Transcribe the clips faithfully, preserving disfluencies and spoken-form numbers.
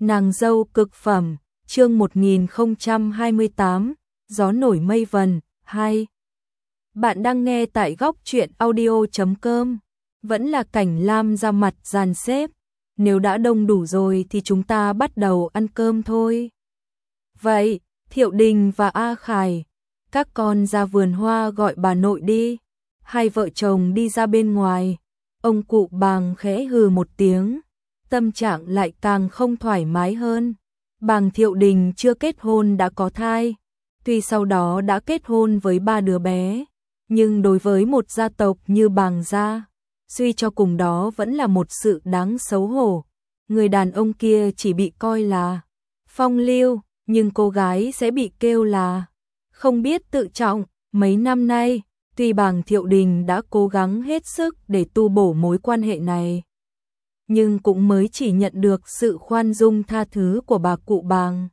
Nàng dâu cực phẩm, chương một nghìn không trăm hai mươi tám, gió nổi mây vần, hai. Bạn đang nghe tại góc truyện audio chấm com, vẫn là Cảnh Lam ra mặt dàn xếp, nếu đã đông đủ rồi thì chúng ta bắt đầu ăn cơm thôi. Vậy, Thiệu Đình và A Khải, các con ra vườn hoa gọi bà nội đi. Hai vợ chồng đi ra bên ngoài, ông cụ Bàng khẽ hừ một tiếng, tâm trạng lại càng không thoải mái hơn. Bàng Thiệu Đình chưa kết hôn đã có thai, tuy sau đó đã kết hôn với ba đứa bé, nhưng đối với một gia tộc như Bàng gia, suy cho cùng đó vẫn là một sự đáng xấu hổ. Người đàn ông kia chỉ bị coi là phong lưu, nhưng cô gái sẽ bị kêu là không biết tự trọng. Mấy năm nay, tuy Bàng Thiệu Đình đã cố gắng hết sức để tu bổ mối quan hệ này, nhưng cũng mới chỉ nhận được sự khoan dung tha thứ của bà cụ Bàng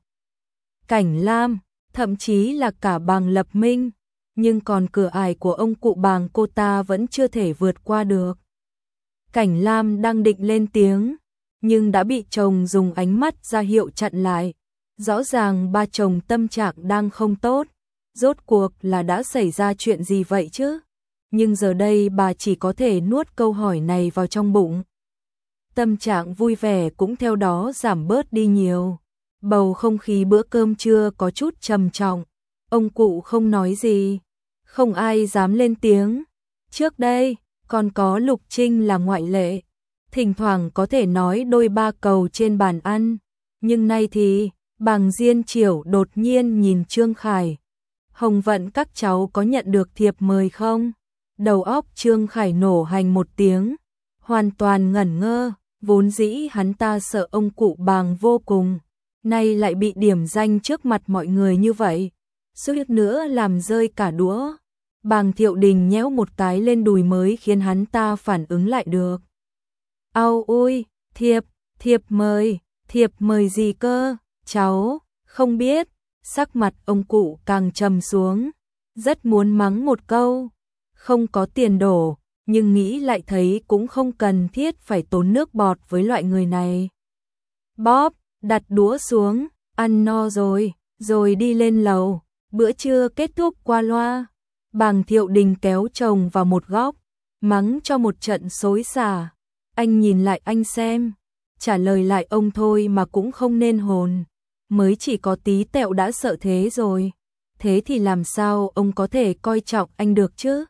Cảnh Lam, thậm chí là cả Bàng Lập Minh, nhưng còn cửa ải của ông cụ Bàng cô ta vẫn chưa thể vượt qua được. Cảnh Lam đang định lên tiếng, nhưng đã bị chồng dùng ánh mắt ra hiệu chặn lại. Rõ ràng ba chồng tâm trạng đang không tốt, rốt cuộc là đã xảy ra chuyện gì vậy chứ? Nhưng giờ đây bà chỉ có thể nuốt câu hỏi này vào trong bụng. Tâm trạng vui vẻ cũng theo đó giảm bớt đi nhiều. Bầu không khí bữa cơm trưa có chút trầm trọng. Ông cụ không nói gì, không ai dám lên tiếng. Trước đây, còn có Lục Trinh là ngoại lệ, thỉnh thoảng có thể nói đôi ba câu trên bàn ăn. Nhưng nay thì, Bàng Diên Chiểu đột nhiên nhìn Trương Khải. Hồng Vận các cháu có nhận được thiệp mời không? Đầu óc Trương Khải nổ hành một tiếng, hoàn toàn ngẩn ngơ. Vốn dĩ hắn ta sợ ông cụ Bàng vô cùng, nay lại bị điểm danh trước mặt mọi người như vậy, suýt nữa làm rơi cả đũa. Bàng Thiệu Đình nhéo một cái lên đùi mới khiến hắn ta phản ứng lại được. Au ui, thiệp, thiệp mời, thiệp mời gì cơ, cháu, không biết. Sắc mặt ông cụ càng trầm xuống, rất muốn mắng một câu, không có tiền đổ, nhưng nghĩ lại thấy cũng không cần thiết phải tốn nước bọt với loại người này. Bóp, đặt đũa xuống, ăn no rồi, rồi đi lên lầu, bữa trưa kết thúc qua loa. Bàng Thiệu Đình kéo chồng vào một góc, mắng cho một trận xối xả. Anh nhìn lại anh xem, trả lời lại ông thôi mà cũng không nên hồn. Mới chỉ có tí tẹo đã sợ thế rồi, thế thì làm sao ông có thể coi trọng anh được chứ?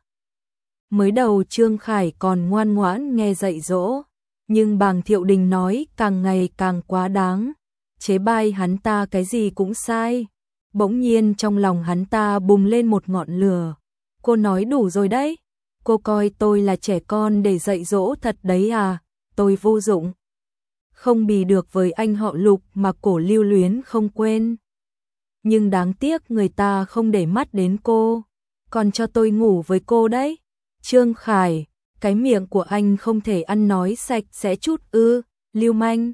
Mới đầu Trương Khải còn ngoan ngoãn nghe dạy dỗ, nhưng Bàng Thiệu Đình nói càng ngày càng quá đáng, chế bai hắn ta cái gì cũng sai. Bỗng nhiên trong lòng hắn ta bùng lên một ngọn lửa. Cô nói đủ rồi đấy, cô coi tôi là trẻ con để dạy dỗ thật đấy à, tôi vô dụng. Không bì được với anh họ Lục mà cổ lưu luyến không quên. Nhưng đáng tiếc người ta không để mắt đến cô, còn cho tôi ngủ với cô đấy. Trương Khải, cái miệng của anh không thể ăn nói sạch sẽ chút ư, lưu manh.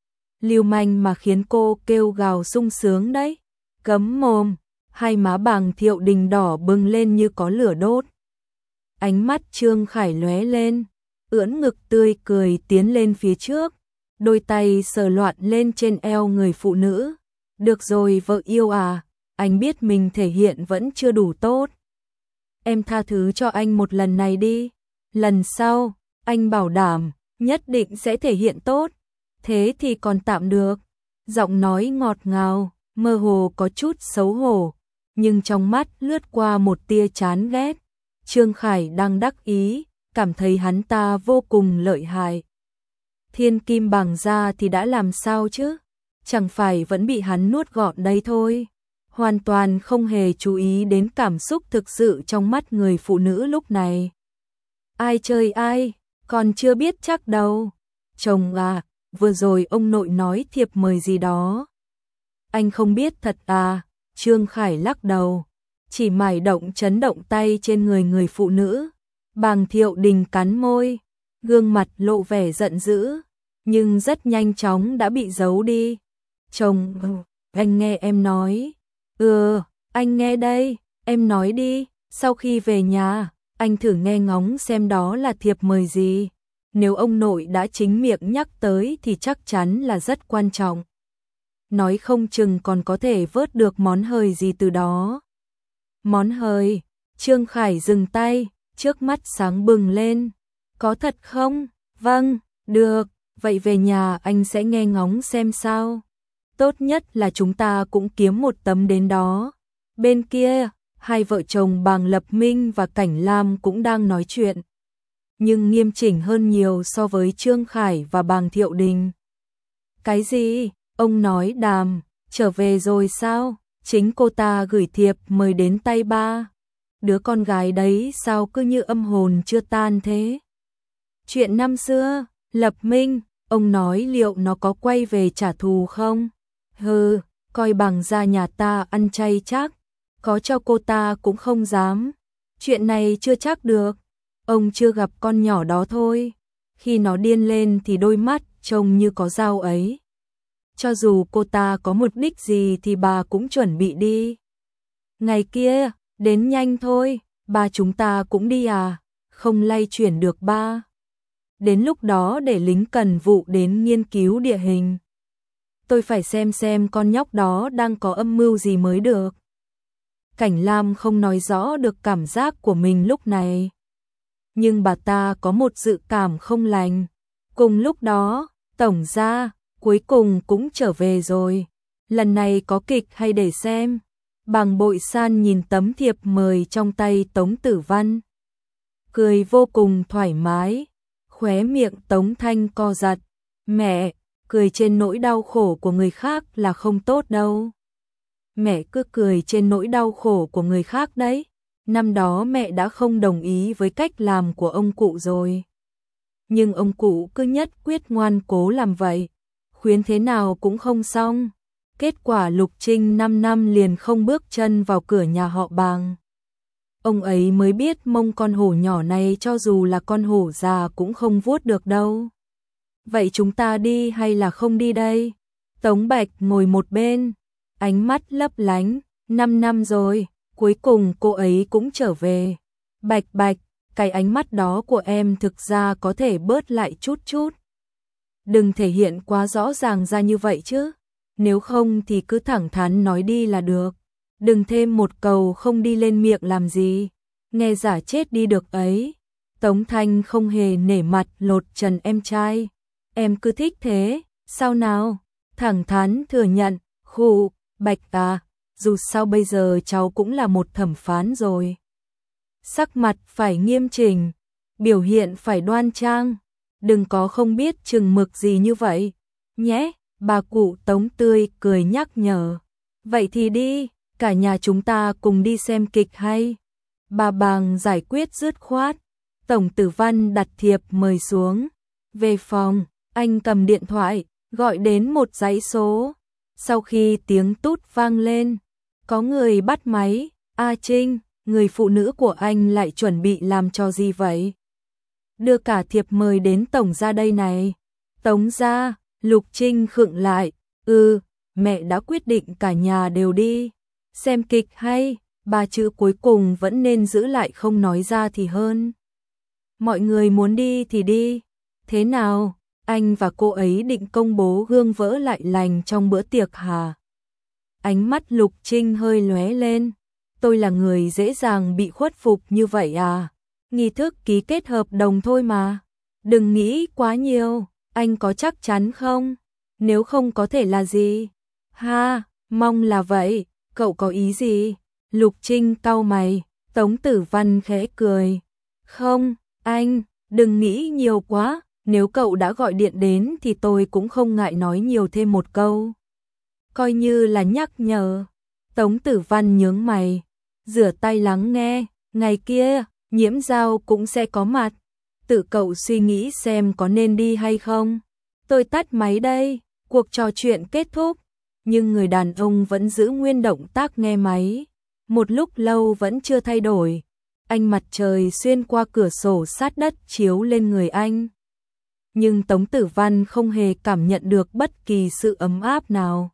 Lưu manh mà khiến cô kêu gào sung sướng đấy. Cấm mồm, hai má Bàng Thiệu Đình đỏ bừng lên như có lửa đốt. Ánh mắt Trương Khải lóe lên, ưỡn ngực tươi cười tiến lên phía trước, đôi tay sờ loạn lên trên eo người phụ nữ. Được rồi vợ yêu à, anh biết mình thể hiện vẫn chưa đủ tốt. Em tha thứ cho anh một lần này đi, lần sau, anh bảo đảm, nhất định sẽ thể hiện tốt. Thế thì còn tạm được. Giọng nói ngọt ngào, mơ hồ có chút xấu hổ, nhưng trong mắt lướt qua một tia chán ghét. Trương Khải đang đắc ý, cảm thấy hắn ta vô cùng lợi hại. Thiên kim Bàng gia thì đã làm sao chứ? Chẳng phải vẫn bị hắn nuốt gọn đấy thôi. Hoàn toàn không hề chú ý đến cảm xúc thực sự trong mắt người phụ nữ lúc này. Ai chơi ai, còn chưa biết chắc đâu. Chồng à, vừa rồi ông nội nói thiệp mời gì đó. Anh không biết thật à? Trương Khải lắc đầu, chỉ mải động chấn động tay trên người người phụ nữ. Bàng Thiệu Đình cắn môi, gương mặt lộ vẻ giận dữ, nhưng rất nhanh chóng đã bị giấu đi. Chồng, anh nghe em nói. Ừ, anh nghe đây, em nói đi. Sau khi về nhà, anh thử nghe ngóng xem đó là thiệp mời gì. Nếu ông nội đã chính miệng nhắc tới thì chắc chắn là rất quan trọng. nói không chừng còn có thể vớt được món hời gì từ đó. Món hời? Trương Khải dừng tay, trước mắt sáng bừng lên. Có thật không? Vâng, được, vậy về nhà anh sẽ nghe ngóng xem sao. Tốt nhất là chúng ta cũng kiếm một tấm đến đó. Bên kia, hai vợ chồng Bàng Lập Minh và Cảnh Lam cũng đang nói chuyện, nhưng nghiêm chỉnh hơn nhiều so với Trương Khải và Bàng Thiệu Đình. Cái gì? Ông nói Đàm, trở về rồi sao? Chính cô ta gửi thiệp mời đến tay ba. Đứa con gái đấy sao cứ như âm hồn chưa tan thế? Chuyện năm xưa, Lập Minh, ông nói liệu nó có quay về trả thù không? Hừ, coi bằng ra nhà ta ăn chay chắc, có cho cô ta cũng không dám. Chuyện này chưa chắc được, ông chưa gặp con nhỏ đó thôi. Khi nó điên lên thì đôi mắt trông như có dao ấy. Cho dù cô ta có mục đích gì thì bà cũng chuẩn bị đi. Ngày kia, đến nhanh thôi, ba chúng ta cũng đi à, không lay chuyển được ba. Đến lúc đó để lính cần vụ đến nghiên cứu địa hình. Tôi phải xem xem con nhóc đó đang có âm mưu gì mới được. Cảnh Lam không nói rõ được cảm giác của mình lúc này. Nhưng bà ta có một dự cảm không lành. Cùng lúc đó, tổng gia cuối cùng cũng trở về rồi. Lần này có kịch hay để xem? Bàng Bội San nhìn tấm thiệp mời trong tay Tống Tử Văn, cười vô cùng thoải mái. Khóe miệng Tống Thanh co giật. Mẹ, cười trên nỗi đau khổ của người khác là không tốt đâu. Mẹ cứ cười trên nỗi đau khổ của người khác đấy. Năm đó mẹ đã không đồng ý với cách làm của ông cụ rồi. Nhưng ông cụ cứ nhất quyết ngoan cố làm vậy. Khuyến thế nào cũng không xong. Kết quả Lục Trinh năm năm liền không bước chân vào cửa nhà họ Bàng. Ông ấy mới biết mông con hổ nhỏ này cho dù là con hổ già cũng không vuốt được đâu. Vậy chúng ta đi hay là không đi đây? Tống Bạch ngồi một bên, ánh mắt lấp lánh. Năm năm rồi, cuối cùng cô ấy cũng trở về. Bạch Bạch, cái ánh mắt đó của em thực ra có thể bớt lại chút chút. Đừng thể hiện quá rõ ràng ra như vậy chứ. Nếu không thì cứ thẳng thắn nói đi là được. Đừng thêm một câu không đi lên miệng làm gì. Nghe giả chết đi được ấy. Tống Thanh không hề nể mặt lột trần em trai. Em cứ thích thế, sao nào? Thẳng thắn thừa nhận, khụ, Bạch à, dù sao bây giờ cháu cũng là một thẩm phán rồi. Sắc mặt phải nghiêm chỉnh, biểu hiện phải đoan trang. Đừng có không biết chừng mực gì như vậy, nhé. Bà cụ Tống tươi cười nhắc nhở. Vậy thì đi, cả nhà chúng ta cùng đi xem kịch hay. Bà Bàng giải quyết dứt khoát. Tổng Tử Văn đặt thiệp mời xuống. Về phòng, anh cầm điện thoại, gọi đến một dãy số. Sau khi tiếng tút vang lên, có người bắt máy. A Trinh, người phụ nữ của anh lại chuẩn bị làm trò gì vậy? Đưa cả thiệp mời đến tổng gia đây này. Tống gia. Lục Trinh khựng lại. Ừ, mẹ đã quyết định cả nhà đều đi. Xem kịch hay, ba chữ cuối cùng vẫn nên giữ lại không nói ra thì hơn. Mọi người muốn đi thì đi. Thế nào, anh và cô ấy định công bố gương vỡ lại lành trong bữa tiệc hả? Ánh mắt Lục Trinh hơi lóe lên. Tôi là người dễ dàng bị khuất phục như vậy à? Nghi thức ký kết hợp đồng thôi mà. Đừng nghĩ quá nhiều. Anh có chắc chắn không? Nếu không có thể là gì? Ha, mong là vậy. Cậu có ý gì? Lục Trinh cau mày. Tống Tử Văn khẽ cười. Không, anh, đừng nghĩ nhiều quá. Nếu cậu đã gọi điện đến thì tôi cũng không ngại nói nhiều thêm một câu. Coi như là nhắc nhở. Tống Tử Văn nhướng mày. Rửa tay lắng nghe. Ngày kia, Nhiễm Giao cũng sẽ có mặt. Tự cậu suy nghĩ xem có nên đi hay không. Tôi tắt máy đây. Cuộc trò chuyện kết thúc. Nhưng người đàn ông vẫn giữ nguyên động tác nghe máy. Một lúc lâu vẫn chưa thay đổi. Ánh mặt trời xuyên qua cửa sổ sát đất chiếu lên người anh. Nhưng Tống Tử Văn không hề cảm nhận được bất kỳ sự ấm áp nào.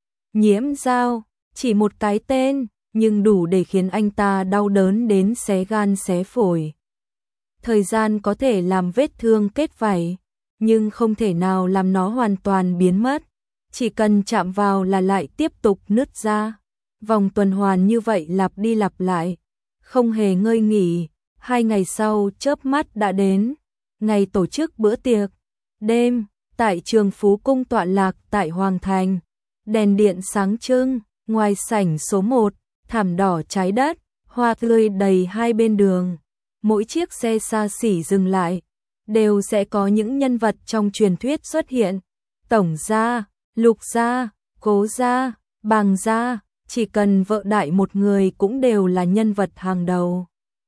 Nhiễm Giao, chỉ một cái tên, nhưng đủ để khiến anh ta đau đớn đến xé gan xé phổi. Thời gian có thể làm vết thương kết vảy, nhưng không thể nào làm nó hoàn toàn biến mất. chỉ cần chạm vào là lại tiếp tục nứt ra. Vòng tuần hoàn như vậy lặp đi lặp lại, không hề ngơi nghỉ. Hai ngày sau chớp mắt đã đến, ngày tổ chức bữa tiệc đêm tại trường Phú Cung tọa lạc tại Hoàng Thành. Đèn điện sáng trưng, ngoài sảnh số một, thảm đỏ trái đất, hoa tươi đầy hai bên đường. Mỗi chiếc xe xa xỉ dừng lại, đều sẽ có những nhân vật trong truyền thuyết xuất hiện. Tổng gia, Lục gia, Cố gia, Bàng gia, chỉ cần vợ đại một người cũng đều là nhân vật hàng đầu.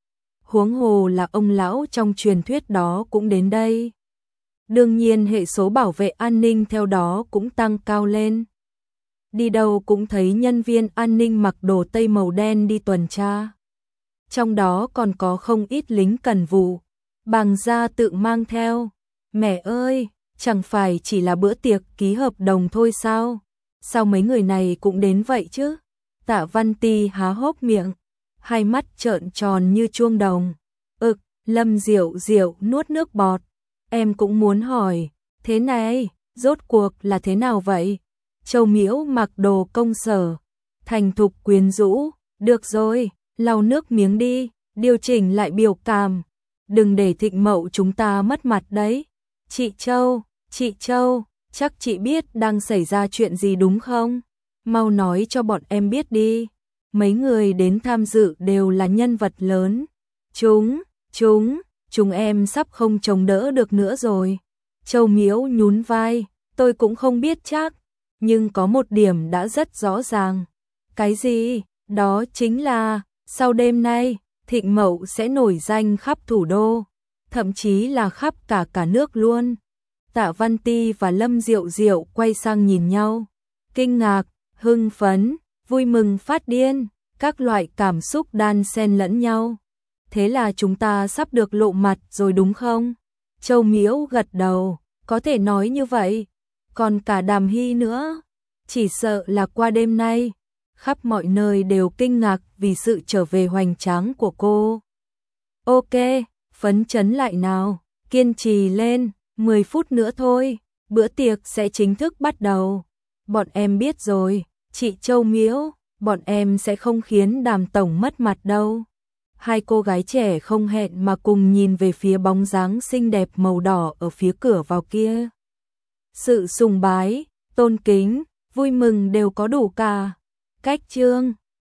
Huống hồ là ông lão trong truyền thuyết đó cũng đến đây. Đương nhiên hệ số bảo vệ an ninh theo đó cũng tăng cao lên. Đi đâu cũng thấy nhân viên an ninh mặc đồ tây màu đen đi tuần tra. Trong đó còn có không ít lính cần vụ. Bàng gia tự mang theo. Mẹ ơi, chẳng phải chỉ là bữa tiệc ký hợp đồng thôi sao? Sao mấy người này cũng đến vậy chứ? Tạ Văn Ti há hốc miệng, hai mắt trợn tròn như chuông đồng. Ực, Lâm Diệu Diệu nuốt nước bọt. Em cũng muốn hỏi, thế này, rốt cuộc là thế nào vậy? Châu Miễu mặc đồ công sở, thành thục quyến rũ. Được rồi, lau nước miếng đi, điều chỉnh lại biểu cảm. Đừng để Thịnh Mậu chúng ta mất mặt đấy. Chị Châu, chị Châu, chắc chị biết đang xảy ra chuyện gì đúng không? Mau nói cho bọn em biết đi. Mấy người đến tham dự đều là nhân vật lớn. Chúng, chúng, chúng em sắp không chống đỡ được nữa rồi. Châu Miễu nhún vai, tôi cũng không biết chắc, nhưng có một điểm đã rất rõ ràng. Cái gì? Đó chính là, sau đêm nay, Thịnh Mậu sẽ nổi danh khắp thủ đô, thậm chí là khắp cả cả nước luôn. Tạ Văn Ti và Lâm Diệu Diệu quay sang nhìn nhau, kinh ngạc, hưng phấn, vui mừng phát điên, các loại cảm xúc đan xen lẫn nhau. Thế là chúng ta sắp được lộ mặt rồi đúng không? Châu Miễu gật đầu, có thể nói như vậy. Còn cả Đàm Hy nữa, chỉ sợ là qua đêm nay, khắp mọi nơi đều kinh ngạc vì sự trở về hoành tráng của cô. Ok, phấn chấn lại nào, kiên trì lên, mười phút nữa thôi, bữa tiệc sẽ chính thức bắt đầu. Bọn em biết rồi, chị Châu Miễu, bọn em sẽ không khiến Đàm tổng mất mặt đâu. Hai cô gái trẻ không hẹn mà cùng nhìn về phía bóng dáng xinh đẹp màu đỏ ở phía cửa vào kia. Sự sùng bái, tôn kính, vui mừng đều có đủ cả. Cách trương